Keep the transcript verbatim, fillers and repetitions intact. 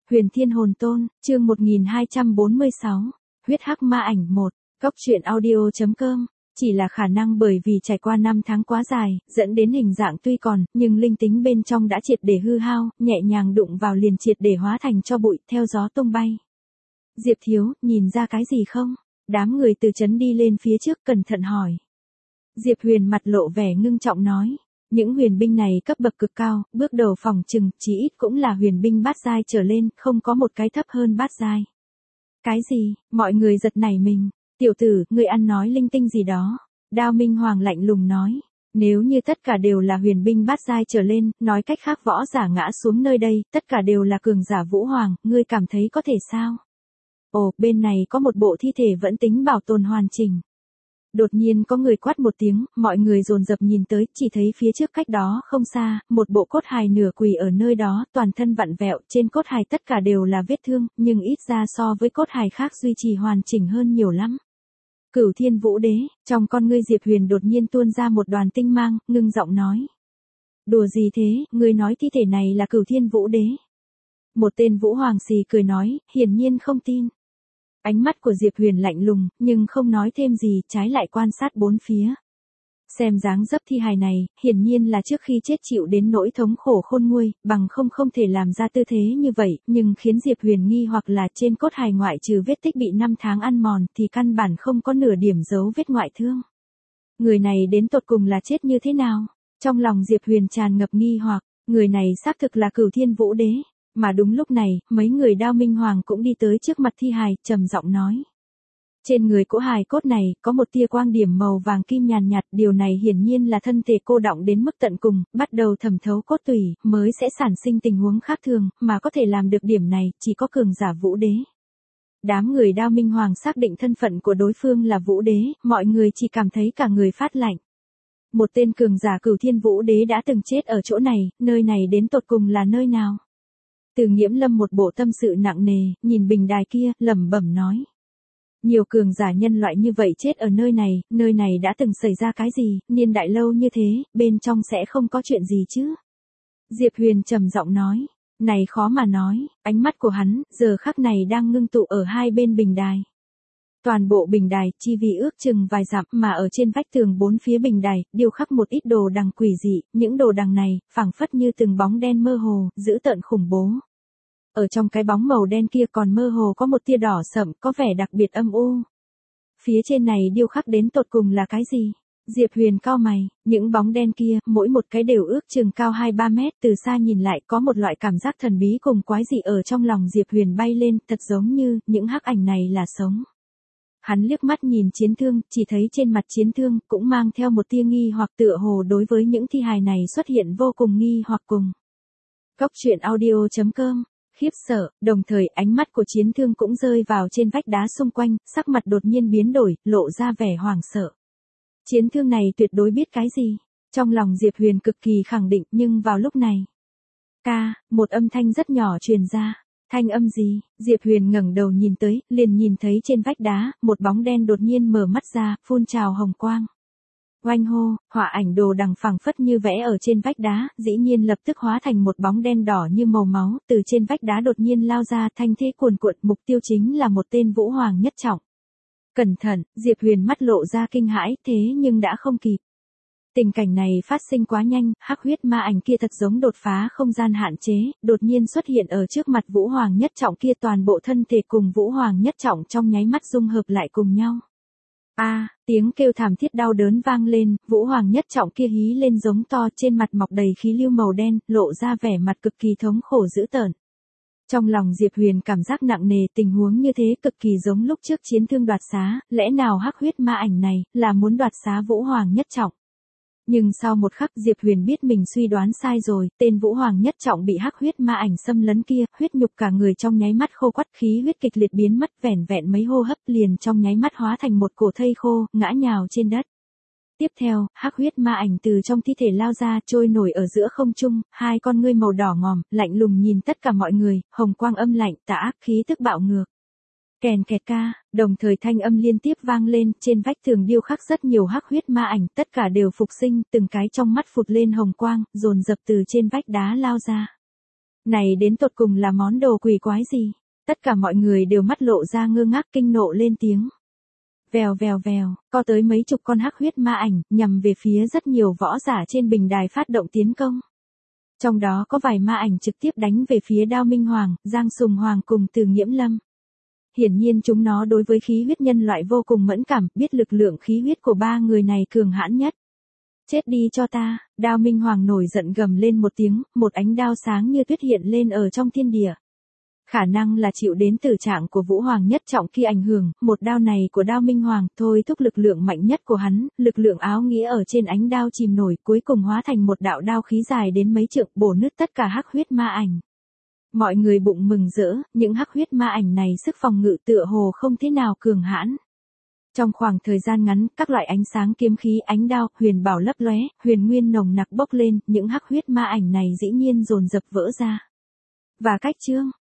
Huyền Thiên Hồn Tôn, chương một nghìn hai trăm bốn mươi sáu, huyết hắc ma ảnh một, Cốc truyện audio.com, chỉ là khả năng bởi vì trải qua năm tháng quá dài, dẫn đến hình dạng tuy còn, nhưng linh tính bên trong đã triệt để hư hao, nhẹ nhàng đụng vào liền triệt để hóa thành cho bụi, theo gió tung bay. Diệp Thiếu, nhìn ra cái gì không? Đám người từ trấn đi lên phía trước cẩn thận hỏi. Diệp Huyền mặt lộ vẻ ngưng trọng nói. Những huyền binh này cấp bậc cực cao, bước đầu phòng trừng, chí ít cũng là huyền binh bát giai trở lên, không có một cái thấp hơn bát giai. Cái gì? Mọi người giật nảy mình. Tiểu tử, ngươi ăn nói linh tinh gì đó? Đao Minh Hoàng lạnh lùng nói. Nếu như tất cả đều là huyền binh bát giai trở lên, nói cách khác võ giả ngã xuống nơi đây, tất cả đều là cường giả Vũ Hoàng, ngươi cảm thấy có thể sao? Ồ, bên này có một bộ thi thể vẫn tính bảo tồn hoàn chỉnh. Đột nhiên có người quát một tiếng, mọi người dồn dập nhìn tới, chỉ thấy phía trước cách đó không xa, một bộ cốt hài nửa quỳ ở nơi đó, toàn thân vặn vẹo, trên cốt hài tất cả đều là vết thương, nhưng ít ra so với cốt hài khác duy trì hoàn chỉnh hơn nhiều lắm. Cửu Thiên Vũ Đế, trong con ngươi Diệp Huyền đột nhiên tuôn ra một đoàn tinh mang, ngưng giọng nói. Đùa gì thế, ngươi nói thi thể này là Cửu Thiên Vũ Đế. Một tên Vũ Hoàng xì cười nói, hiển nhiên không tin. Ánh mắt của Diệp Huyền lạnh lùng, nhưng không nói thêm gì, trái lại quan sát bốn phía. Xem dáng dấp thi hài này, hiển nhiên là trước khi chết chịu đến nỗi thống khổ khôn nguôi, bằng không không thể làm ra tư thế như vậy, nhưng khiến Diệp Huyền nghi hoặc là trên cốt hài ngoại trừ vết tích bị năm tháng ăn mòn thì căn bản không có nửa điểm dấu vết ngoại thương. Người này đến tột cùng là chết như thế nào? Trong lòng Diệp Huyền tràn ngập nghi hoặc, người này xác thực là Cửu Thiên Vũ Đế. Mà đúng lúc này, mấy người Đao Minh Hoàng cũng đi tới trước mặt thi hài, trầm giọng nói. Trên người của hài cốt này, có một tia quang điểm màu vàng kim nhàn nhạt, điều này hiển nhiên là thân thể cô đọng đến mức tận cùng, bắt đầu thẩm thấu cốt tủy, mới sẽ sản sinh tình huống khác thường, mà có thể làm được điểm này, chỉ có cường giả Vũ Đế. Đám người Đao Minh Hoàng xác định thân phận của đối phương là Vũ Đế, mọi người chỉ cảm thấy cả người phát lạnh. Một tên cường giả Cửu Thiên Vũ Đế đã từng chết ở chỗ này, nơi này đến tột cùng là nơi nào? Từ Nghiễm Lâm một bộ tâm sự nặng nề, nhìn bình đài kia, lẩm bẩm nói. Nhiều cường giả nhân loại như vậy chết ở nơi này, nơi này đã từng xảy ra cái gì, niên đại lâu như thế, bên trong sẽ không có chuyện gì chứ? Diệp Huyền trầm giọng nói, này khó mà nói, ánh mắt của hắn, giờ khắc này đang ngưng tụ ở hai bên bình đài. Toàn bộ bình đài, chi vi ước chừng vài dặm, mà ở trên vách tường bốn phía bình đài, điêu khắc một ít đồ đằng quỷ dị, những đồ đằng này, phảng phất như từng bóng đen mơ hồ, dữ tợn khủng bố. Ở trong cái bóng màu đen kia còn mơ hồ có một tia đỏ sậm, có vẻ đặc biệt âm u. Phía trên này điêu khắc đến tột cùng là cái gì? Diệp Huyền cau mày, những bóng đen kia, mỗi một cái đều ước chừng cao hai ba mét, từ xa nhìn lại có một loại cảm giác thần bí cùng quái dị ở trong lòng Diệp Huyền bay lên, thật giống như, những hắc ảnh này là sống. Hắn liếc mắt nhìn chiến thương, chỉ thấy trên mặt chiến thương, cũng mang theo một tia nghi hoặc tựa hồ đối với những thi hài này xuất hiện vô cùng nghi hoặc cùng. Cốc truyện audio.com, khiếp sợ, đồng thời ánh mắt của chiến thương cũng rơi vào trên vách đá xung quanh, sắc mặt đột nhiên biến đổi, lộ ra vẻ hoảng sợ. Chiến thương này tuyệt đối biết cái gì? Trong lòng Diệp Huyền cực kỳ khẳng định, nhưng vào lúc này. Ca, một âm thanh rất nhỏ truyền ra. Thanh âm gì? Diệp Huyền ngẩng đầu nhìn tới, liền nhìn thấy trên vách đá, một bóng đen đột nhiên mở mắt ra, phun trào hồng quang. Oanh hô, họa ảnh đồ đằng phẳng phất như vẽ ở trên vách đá, dĩ nhiên lập tức hóa thành một bóng đen đỏ như màu máu, từ trên vách đá đột nhiên lao ra, thanh thế cuồn cuộn, mục tiêu chính là một tên Vũ Hoàng nhất trọng. Cẩn thận, Diệp Huyền mắt lộ ra kinh hãi, thế nhưng đã không kịp. Tình cảnh này phát sinh quá nhanh, hắc huyết ma ảnh kia thật giống đột phá không gian hạn chế, đột nhiên xuất hiện ở trước mặt Vũ Hoàng nhất trọng kia, toàn bộ thân thể cùng Vũ Hoàng nhất trọng trong nháy mắt dung hợp lại cùng nhau. A, à, tiếng kêu thảm thiết đau đớn vang lên, Vũ Hoàng nhất trọng kia hí lên giống to, trên mặt mọc đầy khí lưu màu đen, lộ ra vẻ mặt cực kỳ thống khổ dữ tợn. Trong lòng Diệp Huyền cảm giác nặng nề, tình huống như thế cực kỳ giống lúc trước chiến thương đoạt xá, lẽ nào hắc huyết ma ảnh này là muốn đoạt xá Vũ Hoàng nhất trọng? Nhưng sau một khắc Diệp Huyền biết mình suy đoán sai rồi, tên Vũ Hoàng nhất trọng bị hắc huyết ma ảnh xâm lấn kia, huyết nhục cả người trong nháy mắt khô quắt, khí huyết kịch liệt biến mất, vẻn vẹn mấy hô hấp liền trong nháy mắt hóa thành một cổ thây khô, ngã nhào trên đất. Tiếp theo, hắc huyết ma ảnh từ trong thi thể lao ra, trôi nổi ở giữa không trung, hai con ngươi màu đỏ ngòm, lạnh lùng nhìn tất cả mọi người, hồng quang âm lạnh, tà ác khí tức bạo ngược. Kèn kẹt ca, đồng thời thanh âm liên tiếp vang lên, trên vách tường điêu khắc rất nhiều hắc huyết ma ảnh, tất cả đều phục sinh, từng cái trong mắt phụt lên hồng quang, dồn dập từ trên vách đá lao ra. Này đến tột cùng là món đồ quỷ quái gì? Tất cả mọi người đều mắt lộ ra ngơ ngác kinh nộ lên tiếng. Vèo vèo vèo, có tới mấy chục con hắc huyết ma ảnh, nhằm về phía rất nhiều võ giả trên bình đài phát động tiến công. Trong đó có vài ma ảnh trực tiếp đánh về phía Đao Minh Hoàng, Giang Sùng Hoàng cùng Từ Nghiễm Lâm. Hiển nhiên chúng nó đối với khí huyết nhân loại vô cùng mẫn cảm, biết lực lượng khí huyết của ba người này cường hãn nhất. Chết đi cho ta, Đao Minh Hoàng nổi giận gầm lên một tiếng, một ánh đao sáng như tuyết hiện lên ở trong thiên địa. Khả năng là chịu đến tử trạng của Vũ Hoàng nhất trọng khi ảnh hưởng, một đao này của Đao Minh Hoàng thôi thúc lực lượng mạnh nhất của hắn, lực lượng áo nghĩa ở trên ánh đao chìm nổi, cuối cùng hóa thành một đạo đao khí dài đến mấy trượng, bổ nứt tất cả hắc huyết ma ảnh. Mọi người bụng mừng rỡ, những hắc huyết ma ảnh này sức phòng ngự tựa hồ không thế nào cường hãn. Trong khoảng thời gian ngắn, các loại ánh sáng kiếm khí, ánh đao, huyền bảo lấp lóe, huyền nguyên nồng nặc bốc lên, những hắc huyết ma ảnh này dĩ nhiên dồn dập vỡ ra. Và cách chương